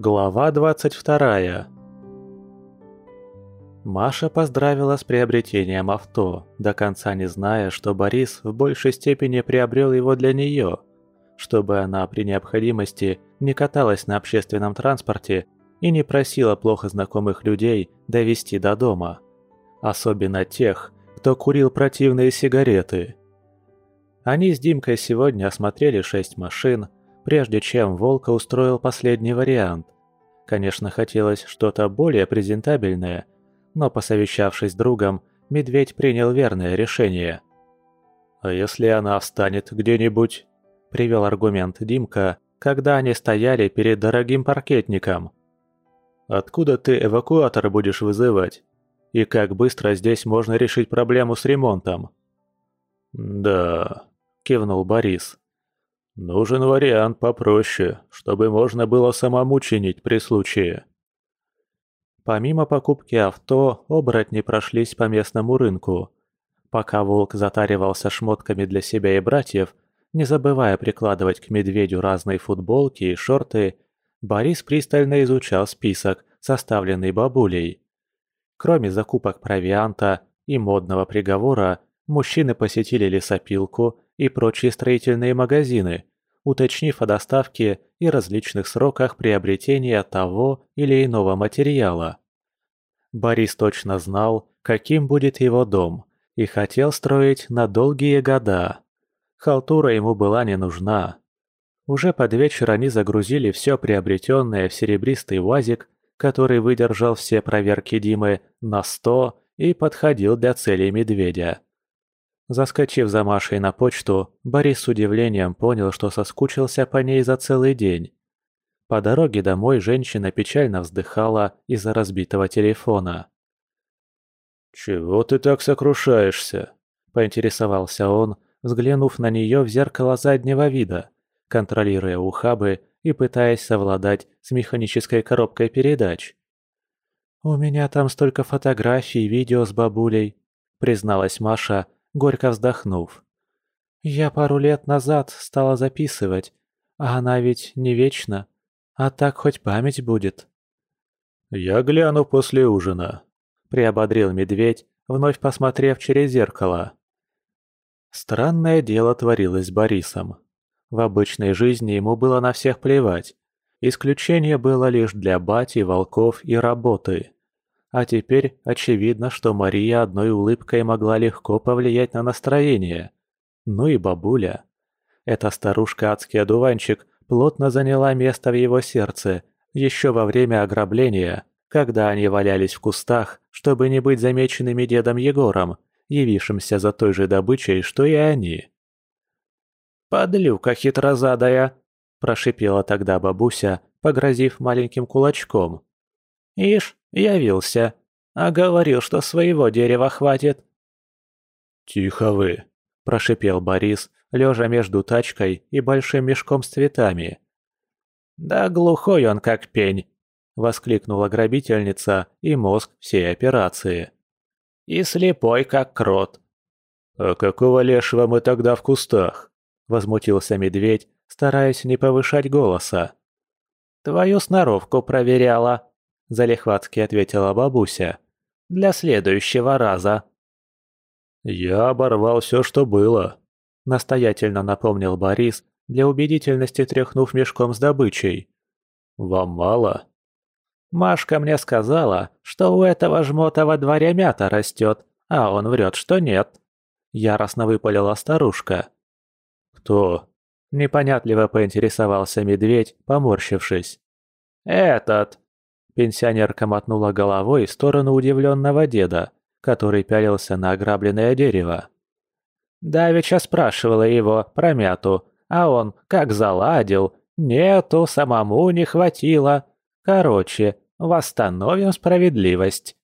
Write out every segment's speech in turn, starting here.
Глава 22. Маша поздравила с приобретением авто, до конца не зная, что Борис в большей степени приобрел его для нее, чтобы она при необходимости не каталась на общественном транспорте и не просила плохо знакомых людей довезти до дома. Особенно тех, кто курил противные сигареты. Они с Димкой сегодня осмотрели 6 машин, прежде чем Волка устроил последний вариант. Конечно, хотелось что-то более презентабельное, но, посовещавшись с другом, Медведь принял верное решение. «А если она встанет где-нибудь?» – привел аргумент Димка, когда они стояли перед дорогим паркетником. «Откуда ты эвакуатор будешь вызывать? И как быстро здесь можно решить проблему с ремонтом?» «Да», – кивнул Борис. «Нужен вариант попроще, чтобы можно было самому чинить при случае». Помимо покупки авто, оборотни прошлись по местному рынку. Пока Волк затаривался шмотками для себя и братьев, не забывая прикладывать к Медведю разные футболки и шорты, Борис пристально изучал список, составленный бабулей. Кроме закупок провианта и модного приговора, мужчины посетили лесопилку и прочие строительные магазины, уточнив о доставке и различных сроках приобретения того или иного материала. Борис точно знал, каким будет его дом, и хотел строить на долгие года. Халтура ему была не нужна. Уже под вечер они загрузили все приобретенное в серебристый УАЗик, который выдержал все проверки Димы на 100 и подходил для целей Медведя. Заскочив за Машей на почту, Борис с удивлением понял, что соскучился по ней за целый день. По дороге домой женщина печально вздыхала из-за разбитого телефона. «Чего ты так сокрушаешься?» – поинтересовался он, взглянув на нее в зеркало заднего вида, контролируя ухабы и пытаясь совладать с механической коробкой передач. «У меня там столько фотографий и видео с бабулей», – призналась Маша, горько вздохнув. «Я пару лет назад стала записывать, а она ведь не вечна, а так хоть память будет». «Я гляну после ужина», – приободрил Медведь, вновь посмотрев через зеркало. Странное дело творилось с Борисом. В обычной жизни ему было на всех плевать. Исключение было лишь для бати, волков и работы. А теперь очевидно, что Мария одной улыбкой могла легко повлиять на настроение. Ну и бабуля. Эта старушка-адский одуванчик плотно заняла место в его сердце еще во время ограбления, когда они валялись в кустах, чтобы не быть замеченными дедом Егором, явившимся за той же добычей, что и они. «Подлюка хитрозадая!» – прошипела тогда бабуся, погрозив маленьким кулачком. «Ишь, явился, а говорил, что своего дерева хватит». «Тихо вы!» – прошипел Борис, лежа между тачкой и большим мешком с цветами. «Да глухой он как пень!» – воскликнула грабительница и мозг всей операции. «И слепой как крот!» «А какого лешего мы тогда в кустах?» – возмутился Медведь, стараясь не повышать голоса. «Твою сноровку проверяла!» – залихватски ответила бабуся. «Для следующего раза». «Я оборвал все, что было», – настоятельно напомнил Борис, для убедительности тряхнув мешком с добычей. «Вам мало?» «Машка мне сказала, что у этого жмота во дворе мята растет, а он врет, что нет», – яростно выпалила старушка. «Кто?» – непонятливо поинтересовался Медведь, поморщившись. «Этот!» – пенсионерка мотнула головой в сторону удивленного деда, который пялился на ограбленное дерево. Давеча спрашивала его про мяту, а он как заладил. Нету, самому не хватило. Короче, восстановим справедливость.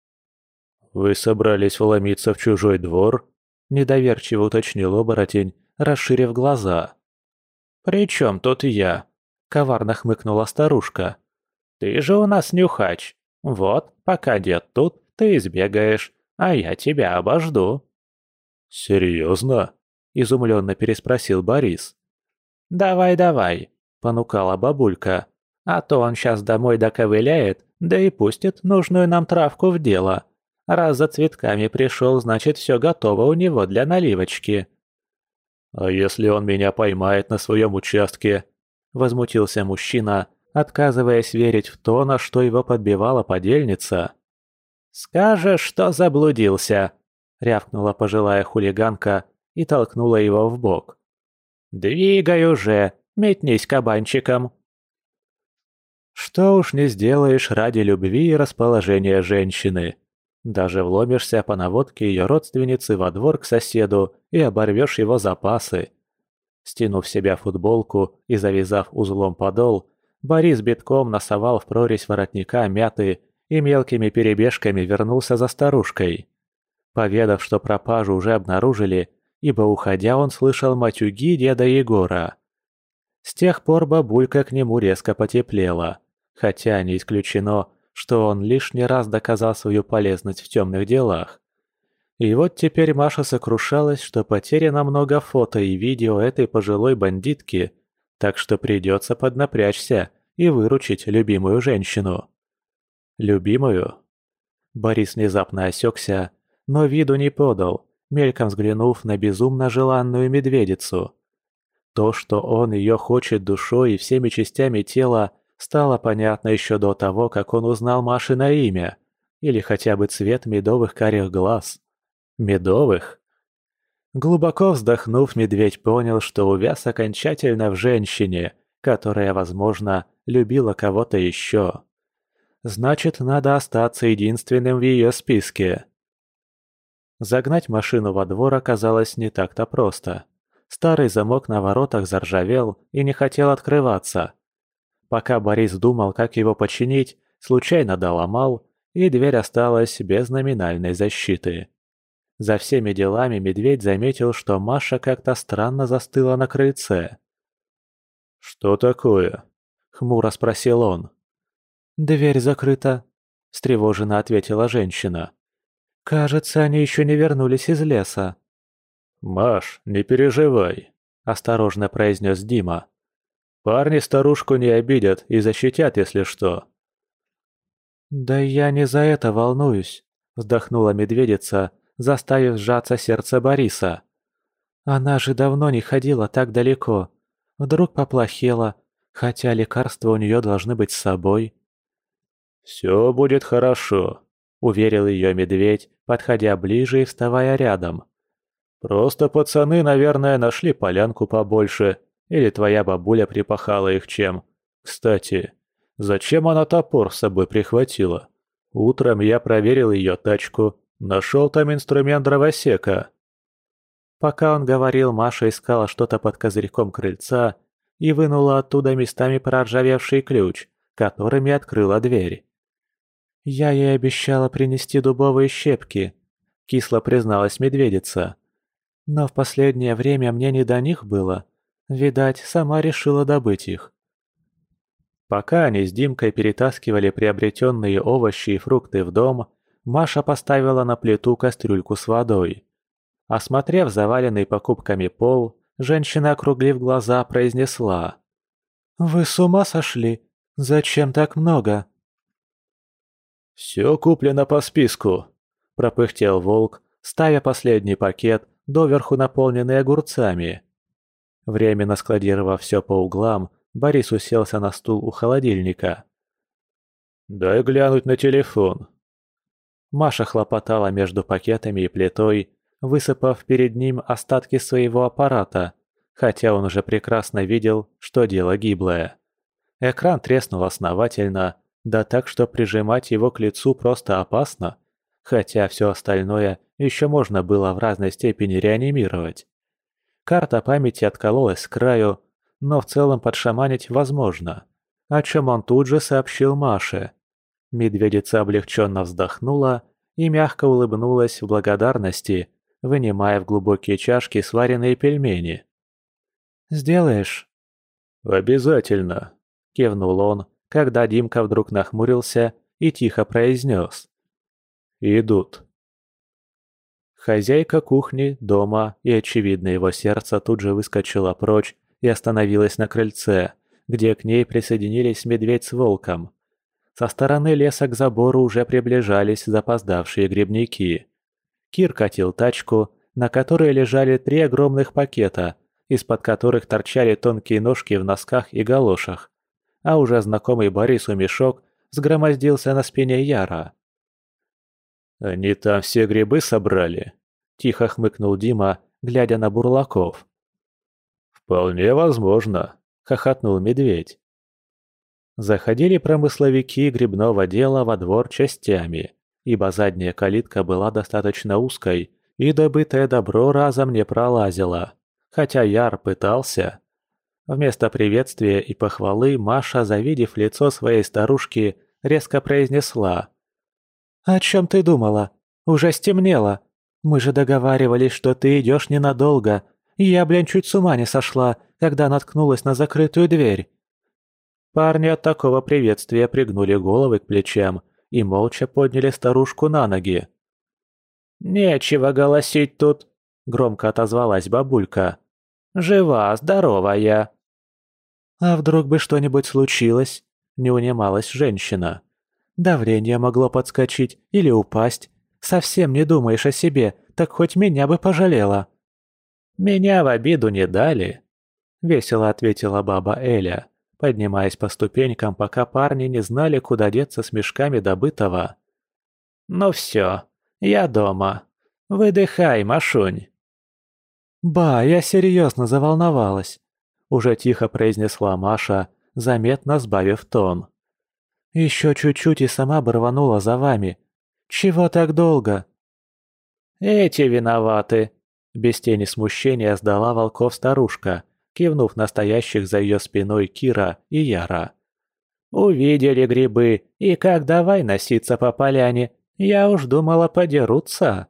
«Вы собрались вломиться в чужой двор?» – недоверчиво уточнил оборотень, расширив глаза. «При чем тут я?» – коварно хмыкнула старушка. «Ты же у нас нюхач. Вот, пока дед тут, ты избегаешь, а я тебя обожду». «Серьезно?» – изумленно переспросил Борис. «Давай, давай», – понукала бабулька. А то он сейчас домой доковыляет, да и пустит нужную нам травку в дело. Раз за цветками пришел, значит, все готово у него для наливочки». «А если он меня поймает на своем участке?» – возмутился мужчина, отказываясь верить в то, на что его подбивала подельница. «Скажешь, что заблудился!» – рявкнула пожилая хулиганка и толкнула его в бок. «Двигай уже, метнись кабанчиком!» Что уж не сделаешь ради любви и расположения женщины. Даже вломишься по наводке ее родственницы во двор к соседу и оборвешь его запасы. Стянув с себя футболку и завязав узлом подол, Борис битком носовал в прорезь воротника мяты и мелкими перебежками вернулся за старушкой. Поведав, что пропажу уже обнаружили, ибо уходя он слышал матюги деда Егора. С тех пор бабулька к нему резко потеплела, хотя не исключено, что он лишний раз доказал свою полезность в темных делах. И вот теперь Маша сокрушалась, что потеряно много фото и видео этой пожилой бандитки, так что придется поднапрячься и выручить любимую женщину. Любимую? Борис внезапно осекся, но виду не подал, мельком взглянув на безумно желанную медведицу. То, что он ее хочет душой и всеми частями тела, стало понятно еще до того, как он узнал Машино имя, или хотя бы цвет медовых карих глаз. Медовых? Глубоко вздохнув, медведь понял, что увяз окончательно в женщине, которая, возможно, любила кого-то еще. Значит, надо остаться единственным в ее списке. Загнать машину во двор оказалось не так-то просто. Старый замок на воротах заржавел и не хотел открываться. Пока Борис думал, как его починить, случайно доломал, и дверь осталась без номинальной защиты. За всеми делами медведь заметил, что Маша как-то странно застыла на крыльце. «Что такое?» — хмуро спросил он. «Дверь закрыта», — встревоженно ответила женщина. «Кажется, они еще не вернулись из леса». «Маш, не переживай», — осторожно произнес Дима. «Парни старушку не обидят и защитят, если что». «Да я не за это волнуюсь», — вздохнула медведица, заставив сжаться сердце Бориса. «Она же давно не ходила так далеко. Вдруг поплохела, хотя лекарства у нее должны быть с собой». «Все будет хорошо», — уверил ее медведь, подходя ближе и вставая рядом. «Просто пацаны, наверное, нашли полянку побольше, или твоя бабуля припахала их чем. Кстати, зачем она топор с собой прихватила? Утром я проверил ее тачку, нашел там инструмент дровосека». Пока он говорил, Маша искала что-то под козырьком крыльца и вынула оттуда местами проржавевший ключ, которым и открыла дверь. «Я ей обещала принести дубовые щепки», — кисло призналась медведица. «Но в последнее время мне не до них было. Видать, сама решила добыть их». Пока они с Димкой перетаскивали приобретенные овощи и фрукты в дом, Маша поставила на плиту кастрюльку с водой. Осмотрев заваленный покупками пол, женщина, округлив глаза, произнесла: «Вы с ума сошли? Зачем так много?» «Все куплено по списку», – пропыхтел волк, ставя последний пакет, доверху наполненный огурцами. Временно складировав все по углам, Борис уселся на стул у холодильника. «Дай глянуть на телефон». Маша хлопотала между пакетами и плитой, высыпав перед ним остатки своего аппарата, хотя он уже прекрасно видел, что дело гиблое. Экран треснул основательно, да так, что прижимать его к лицу просто опасно, хотя все остальное еще можно было в разной степени реанимировать. Карта памяти откололась с краю, но в целом подшаманить возможно, о чем он тут же сообщил Маше. Медведица облегченно вздохнула и мягко улыбнулась в благодарности, вынимая в глубокие чашки сваренные пельмени. «Сделаешь?» «Обязательно», — кивнул он, когда Димка вдруг нахмурился и тихо произнес: «Идут». Хозяйка кухни, дома и, очевидно, его сердце тут же выскочила прочь и остановилась на крыльце, где к ней присоединились медведь с волком. Со стороны леса к забору уже приближались запоздавшие грибники. Кир катил тачку, на которой лежали 3 огромных пакета, из-под которых торчали тонкие ножки в носках и галошах, а уже знакомый Борису мешок сгромоздился на спине Яра. «Они там все грибы собрали?» – тихо хмыкнул Дима, глядя на бурлаков. «Вполне возможно», – хохотнул медведь. Заходили промысловики грибного дела во двор частями, ибо задняя калитка была достаточно узкой, и добытое добро разом не пролазило, хотя Яр пытался. Вместо приветствия и похвалы Маша, завидев лицо своей старушки, резко произнесла: «О чем ты думала? Уже стемнело. Мы же договаривались, что ты идешь ненадолго. Я, чуть с ума не сошла, когда наткнулась на закрытую дверь». Парни от такого приветствия пригнули головы к плечам и молча подняли старушку на ноги. «Нечего голосить тут», — громко отозвалась бабулька. «Жива, здоровая». «А вдруг бы что-нибудь случилось?» — не унималась женщина. «Давление могло подскочить или упасть. Совсем не думаешь о себе, так хоть меня бы пожалела». «Меня в обиду не дали», — весело ответила баба Эля, поднимаясь по ступенькам, пока парни не знали, куда деться с мешками добытого. «Ну все, я дома. Выдыхай, Машунь». «Ба, я серьезно заволновалась», — уже тихо произнесла Маша, заметно сбавив тон. «Еще чуть-чуть и сама бы рванула за вами. Чего так долго?» «Эти виноваты», — без тени смущения сдала волков старушка, кивнув на стоящих за ее спиной Кира и Яра. «Увидели грибы, и как давай носиться по поляне, я уж думала, подерутся».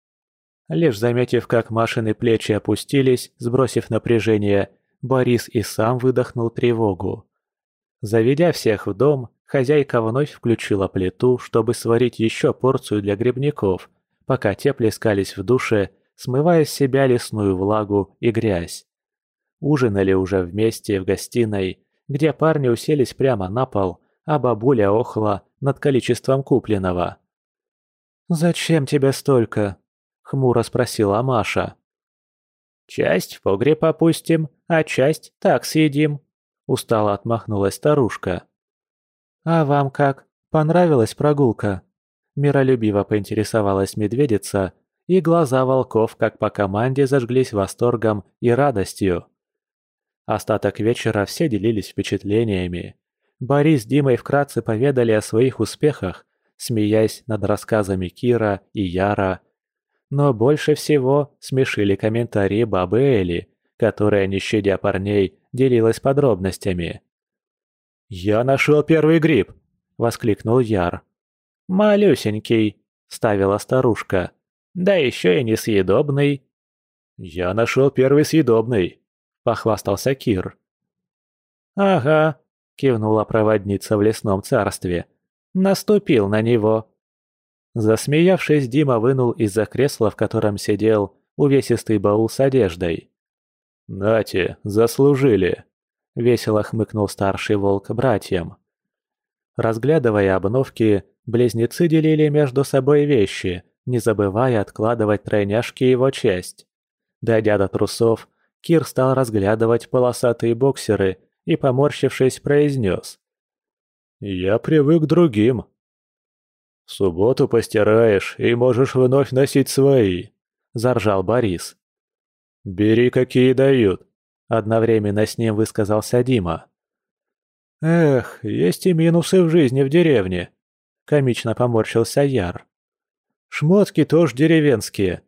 Лишь заметив, как Машины плечи опустились, сбросив напряжение, Борис и сам выдохнул тревогу. Заведя всех в дом, хозяйка вновь включила плиту, чтобы сварить еще порцию для грибников, пока те плескались в душе, смывая с себя лесную влагу и грязь. Ужинали уже вместе в гостиной, где парни уселись прямо на пол, а бабуля охла над количеством купленного. «Зачем тебе столько?» — хмуро спросила Маша. «Часть в погреб опустим, а часть так съедим», — устало отмахнулась старушка. «А вам как? Понравилась прогулка?» Миролюбиво поинтересовалась медведица, и глаза волков, как по команде, зажглись восторгом и радостью. Остаток вечера все делились впечатлениями. Борис с Димой вкратце поведали о своих успехах, смеясь над рассказами Кира и Яра. Но больше всего смешили комментарии бабы Эли, которая, не щадя парней, делилась подробностями. «Я нашел первый гриб!» — воскликнул Яр. «Малюсенький!» — вставила старушка. «Да еще и несъедобный!» «Я нашел первый съедобный!» — похвастался Кир. «Ага!» — кивнула проводница в лесном царстве. «Наступил на него!» Засмеявшись, Дима вынул из-за кресла, в котором сидел, увесистый баул с одеждой. «Нате, заслужили!» — весело хмыкнул старший волк братьям. Разглядывая обновки, близнецы делили между собой вещи, не забывая откладывать тройняшки его часть. Дойдя до трусов, Кир стал разглядывать полосатые боксеры и, поморщившись, произнес: «Я привык к другим». «В субботу постираешь и можешь вновь носить свои», – заржал Борис. «Бери, какие дают», – одновременно с ним высказался Дима. «Эх, есть и минусы в жизни в деревне», – комично поморщился Яр. «Шмотки тоже деревенские».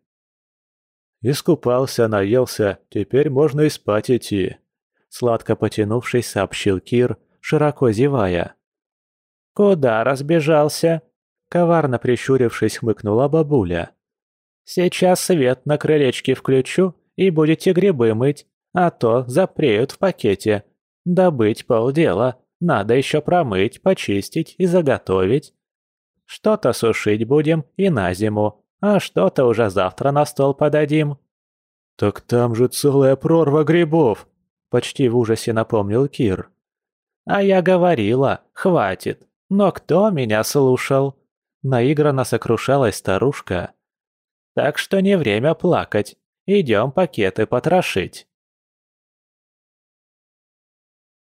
«Искупался, наелся, теперь можно и спать идти», – сладко потянувшись, сообщил Кир, широко зевая. «Куда разбежался?» – коварно прищурившись, хмыкнула бабуля. «Сейчас свет на крылечке включу, и будете грибы мыть, а то запреют в пакете. Добыть полдела, надо еще промыть, почистить и заготовить. Что-то сушить будем и на зиму, а что-то уже завтра на стол подадим». «Так там же целая прорва грибов!» – почти в ужасе напомнил Кир. А я говорила, хватит. Но кто меня слушал? Наигранно сокрушалась старушка. Так что не время плакать. Идем пакеты потрошить.